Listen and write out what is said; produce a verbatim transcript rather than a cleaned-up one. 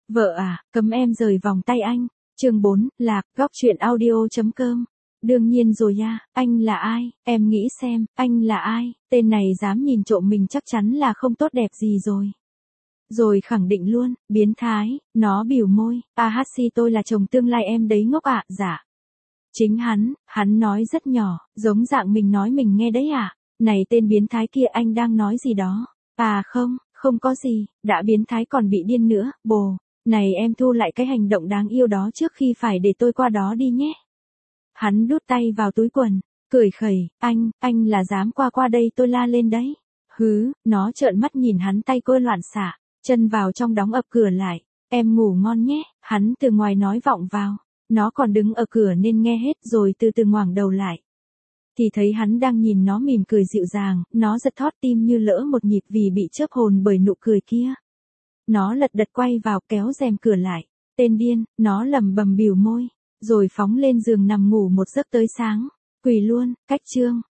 Vợ à, cấm em rời vòng tay anh. Chương bốn, lạc, góc truyện audio.com. Đương nhiên rồi ya, anh là ai, em nghĩ xem, anh là ai, tên này dám nhìn trộm mình chắc chắn là không tốt đẹp gì rồi. Rồi khẳng định luôn, biến thái, nó bỉu môi, a hát xê tôi là chồng tương lai em đấy ngốc ạ, dạ. Chính hắn, hắn nói rất nhỏ, giống dạng mình nói mình nghe đấy à, này tên biến thái kia anh đang nói gì đó, à không, không có gì, đã biến thái còn bị điên nữa, bồ, này em thu lại cái hành động đáng yêu đó trước khi phải để tôi qua đó đi nhé. Hắn đút tay vào túi quần, cười khẩy, anh, anh là dám qua qua đây tôi la lên đấy. Hứ, nó trợn mắt nhìn hắn tay cô loạn xạ, chân vào trong đóng ập cửa lại, em ngủ ngon nhé, hắn từ ngoài nói vọng vào, nó còn đứng ở cửa nên nghe hết rồi từ từ ngoảnh đầu lại. Thì thấy hắn đang nhìn nó mỉm cười dịu dàng, nó giật thót tim như lỡ một nhịp vì bị chớp hồn bởi nụ cười kia. Nó lật đật quay vào kéo rèm cửa lại, tên điên, nó lẩm bẩm bỉu môi, rồi phóng lên giường nằm ngủ một giấc tới sáng, quỳ luôn, cách chương.